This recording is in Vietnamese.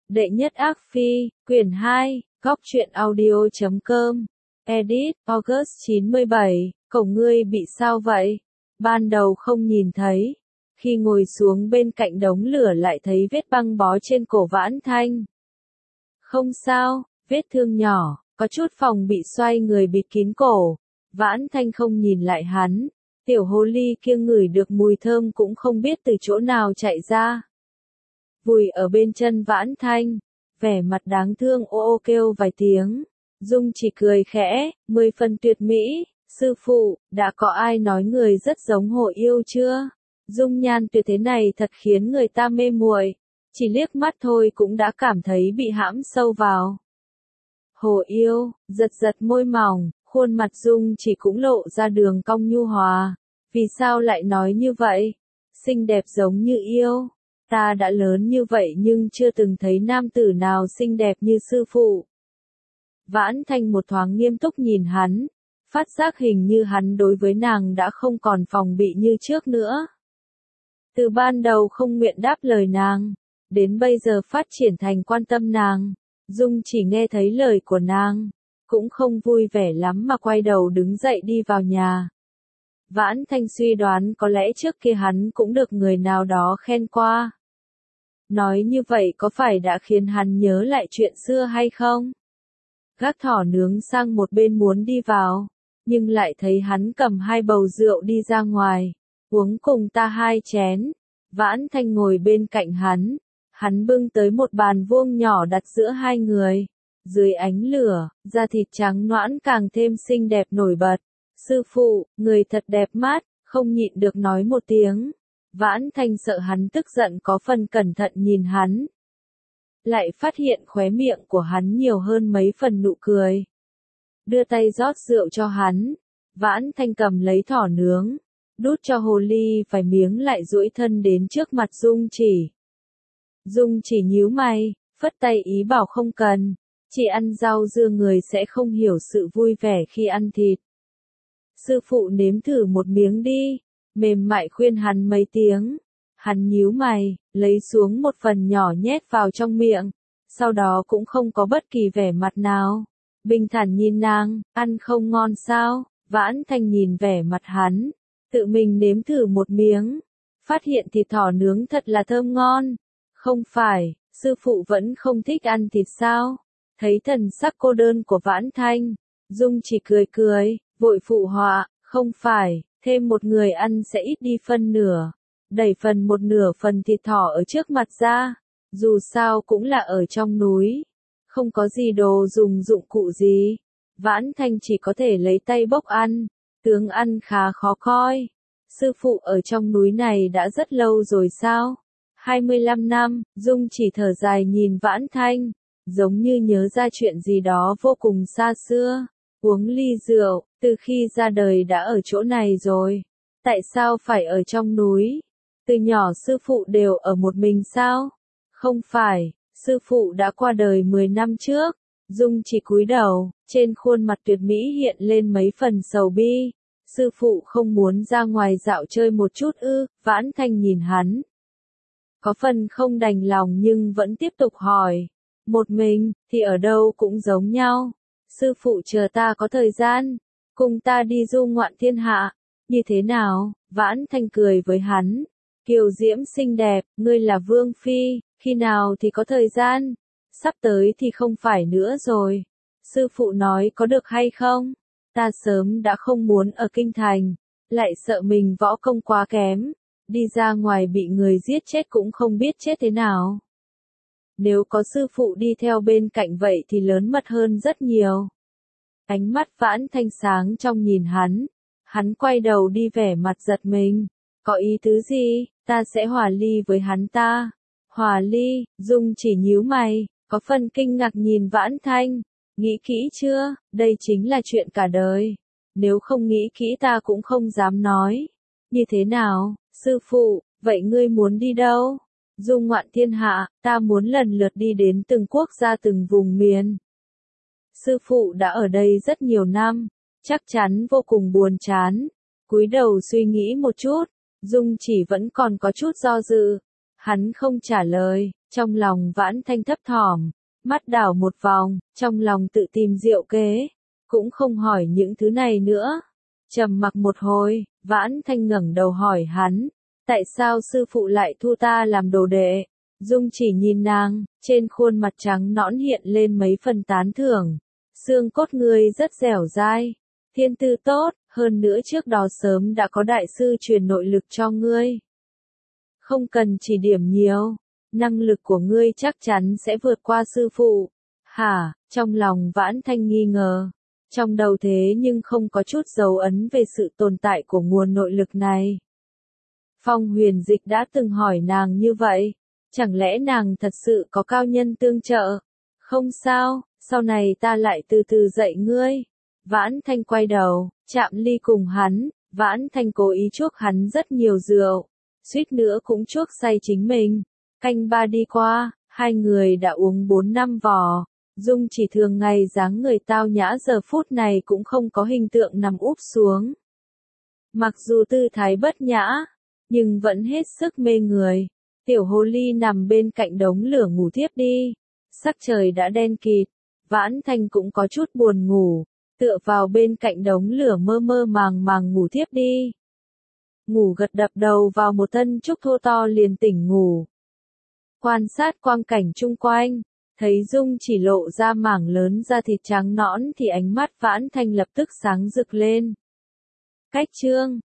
Đệ nhất ác phi, quyển 2, góc truyện audio.com, edit, August 97, cậu ngươi bị sao vậy? Ban đầu không nhìn thấy, khi ngồi xuống bên cạnh đống lửa lại thấy vết băng bó trên cổ Vãn Thanh. Không sao, vết thương nhỏ, có chút phòng bị xoay người bịt kín cổ. Vãn Thanh không nhìn lại hắn, tiểu hồ ly kia ngửi được mùi thơm cũng không biết từ chỗ nào chạy ra. Vùi ở bên chân Vãn Thanh, vẻ mặt đáng thương ô ô kêu vài tiếng. Dung chỉ cười khẽ, 10 phần tuyệt mỹ, sư phụ, đã có ai nói người rất giống Hồ Yêu chưa? Dung nhan tuyệt thế này thật khiến người ta mê muội, chỉ liếc mắt thôi cũng đã cảm thấy bị hãm sâu vào. Hồ Yêu, giật giật môi mỏng, khuôn mặt Dung chỉ cũng lộ ra đường cong nhu hòa. Vì sao lại nói như vậy? Xinh đẹp giống như yêu. Ta đã lớn như vậy nhưng chưa từng thấy nam tử nào xinh đẹp như sư phụ. Vãn Thanh một thoáng nghiêm túc nhìn hắn, phát giác hình như hắn đối với nàng đã không còn phòng bị như trước nữa. Từ ban đầu không nguyện đáp lời nàng, đến bây giờ phát triển thành quan tâm nàng, Dung chỉ nghe thấy lời của nàng, cũng không vui vẻ lắm mà quay đầu đứng dậy đi vào nhà. Vãn Thanh suy đoán có lẽ trước kia hắn cũng được người nào đó khen qua. Nói như vậy có phải đã khiến hắn nhớ lại chuyện xưa hay không? Gác thỏ nướng sang một bên muốn đi vào, nhưng lại thấy hắn cầm 2 bầu rượu đi ra ngoài, uống cùng ta 2 chén. Vãn Thanh ngồi bên cạnh hắn bưng tới một bàn vuông nhỏ đặt giữa 2 người. Dưới ánh lửa, da thịt trắng nõn càng thêm xinh đẹp nổi bật. Sư phụ, người thật đẹp mắt, không nhịn được nói một tiếng. Vãn Thanh sợ hắn tức giận có phần cẩn thận nhìn hắn. Lại phát hiện khóe miệng của hắn nhiều hơn mấy phần nụ cười. Đưa tay rót rượu cho hắn. Vãn Thanh cầm lấy thỏ nướng, đút cho hồ ly vài miếng lại duỗi thân đến trước mặt Dung chỉ. Dung chỉ nhíu mày, phất tay ý bảo không cần. Chỉ ăn rau dưa người sẽ không hiểu sự vui vẻ khi ăn thịt. Sư phụ nếm thử một miếng đi, mềm mại khuyên hắn mấy tiếng. Hắn nhíu mày, lấy xuống một phần nhỏ nhét vào trong miệng, sau đó cũng không có bất kỳ vẻ mặt nào. Bình thản nhìn nàng, ăn không ngon sao? Vãn Thanh nhìn vẻ mặt hắn, tự mình nếm thử một miếng, phát hiện thịt thỏ nướng thật là thơm ngon. Không phải, sư phụ vẫn không thích ăn thịt sao? Thấy thần sắc cô đơn của Vãn Thanh, Dung chỉ cười cười, vội phụ họa, không phải, thêm một người ăn sẽ ít đi phân nửa. Đẩy một nửa phần thịt thỏ ở trước mặt ra, dù sao cũng là ở trong núi, không có gì đồ dùng dụng cụ gì. Vãn Thanh chỉ có thể lấy tay bốc ăn, tướng ăn khá khó coi. Sư phụ ở trong núi này đã rất lâu rồi sao? 25 năm, Dung chỉ thở dài nhìn Vãn Thanh, giống như nhớ ra chuyện gì đó vô cùng xa xưa. Uống ly rượu, từ khi ra đời đã ở chỗ này rồi. Tại sao phải ở trong núi? Từ nhỏ sư phụ đều ở một mình sao? Không phải, sư phụ đã qua đời 10 năm trước. Dung chỉ cúi đầu, trên khuôn mặt tuyệt mỹ hiện lên mấy phần sầu bi. Sư phụ không muốn ra ngoài dạo chơi một chút ư? Vãn Thanh nhìn hắn, có phần không đành lòng nhưng vẫn tiếp tục hỏi. Một mình, thì ở đâu cũng giống nhau. Sư phụ chờ ta có thời gian, cùng ta đi du ngoạn thiên hạ. Như thế nào? Vãn Thanh cười với hắn. Kiều diễm xinh đẹp, ngươi là vương phi, khi nào thì có thời gian? Sắp tới thì không phải nữa rồi. Sư phụ nói có được hay không? Ta sớm đã không muốn ở kinh thành, lại sợ mình võ công quá kém, đi ra ngoài bị người giết chết cũng không biết chết thế nào. Nếu có sư phụ đi theo bên cạnh vậy thì lớn mật hơn rất nhiều. Ánh mắt Vãn Thanh sáng trong nhìn hắn quay đầu đi vẻ mặt giật mình. Có ý tứ gì? Ta sẽ hòa ly với hắn ta. Hòa ly? Dung chỉ nhíu mày, có phần kinh ngạc nhìn Vãn Thanh. Nghĩ kỹ chưa? Đây chính là chuyện cả đời. Nếu không nghĩ kỹ ta cũng không dám nói. Như thế nào, sư phụ, vậy ngươi muốn đi đâu? Du ngoạn thiên hạ, ta muốn lần lượt đi đến từng quốc gia từng vùng miền. Sư phụ đã ở đây rất nhiều năm, chắc chắn vô cùng buồn chán. Cúi đầu suy nghĩ một chút, Dung chỉ vẫn còn có chút do dự. Hắn không trả lời, Trong lòng Vãn Thanh thấp thỏm, mắt đảo một vòng, trong lòng tự tìm diệu kế, cũng không hỏi những thứ này nữa. Trầm mặc một hồi, Vãn Thanh ngẩng đầu hỏi hắn, tại sao sư phụ lại thu ta làm đồ đệ? Dung Chỉ nhìn nàng, trên khuôn mặt trắng nõn hiện lên mấy phần tán thưởng. Xương cốt ngươi rất dẻo dai, thiên tư tốt, hơn nữa trước đó sớm đã có đại sư truyền nội lực cho ngươi. Không cần chỉ điểm nhiều, năng lực của ngươi chắc chắn sẽ vượt qua sư phụ. Hả, trong lòng Vãn Thanh nghi ngờ. Trong đầu thế nhưng không có chút dấu ấn về sự tồn tại của nguồn nội lực này. Phong Huyền Dịch đã từng hỏi nàng như vậy. Chẳng lẽ nàng thật sự có cao nhân tương trợ? Không sao, sau này ta lại từ từ dạy ngươi. Vãn Thanh quay đầu, chạm ly cùng hắn, Vãn Thanh cố ý chuốc hắn rất nhiều rượu, suýt nữa cũng chuốc say chính mình. Canh ba đi qua, hai người đã uống 4-5 vò. Dung Chỉ thường ngày dáng người tao nhã giờ phút này cũng không có hình tượng nằm úp xuống. Mặc dù tư thái bất nhã, nhưng vẫn hết sức mê người. Tiểu hồ ly nằm bên cạnh đống lửa ngủ thiếp đi. Sắc trời đã đen kịt, Vãn Thanh cũng có chút buồn ngủ, tựa vào bên cạnh đống lửa mơ mơ màng màng ngủ thiếp đi. Ngủ gật đập đầu vào một tân trúc thô to liền tỉnh ngủ. Quan sát quang cảnh chung quanh, thấy Dung Chỉ lộ ra mảng lớn da thịt trắng nõn thì ánh mắt Vãn Thanh lập tức sáng rực lên. Cách chương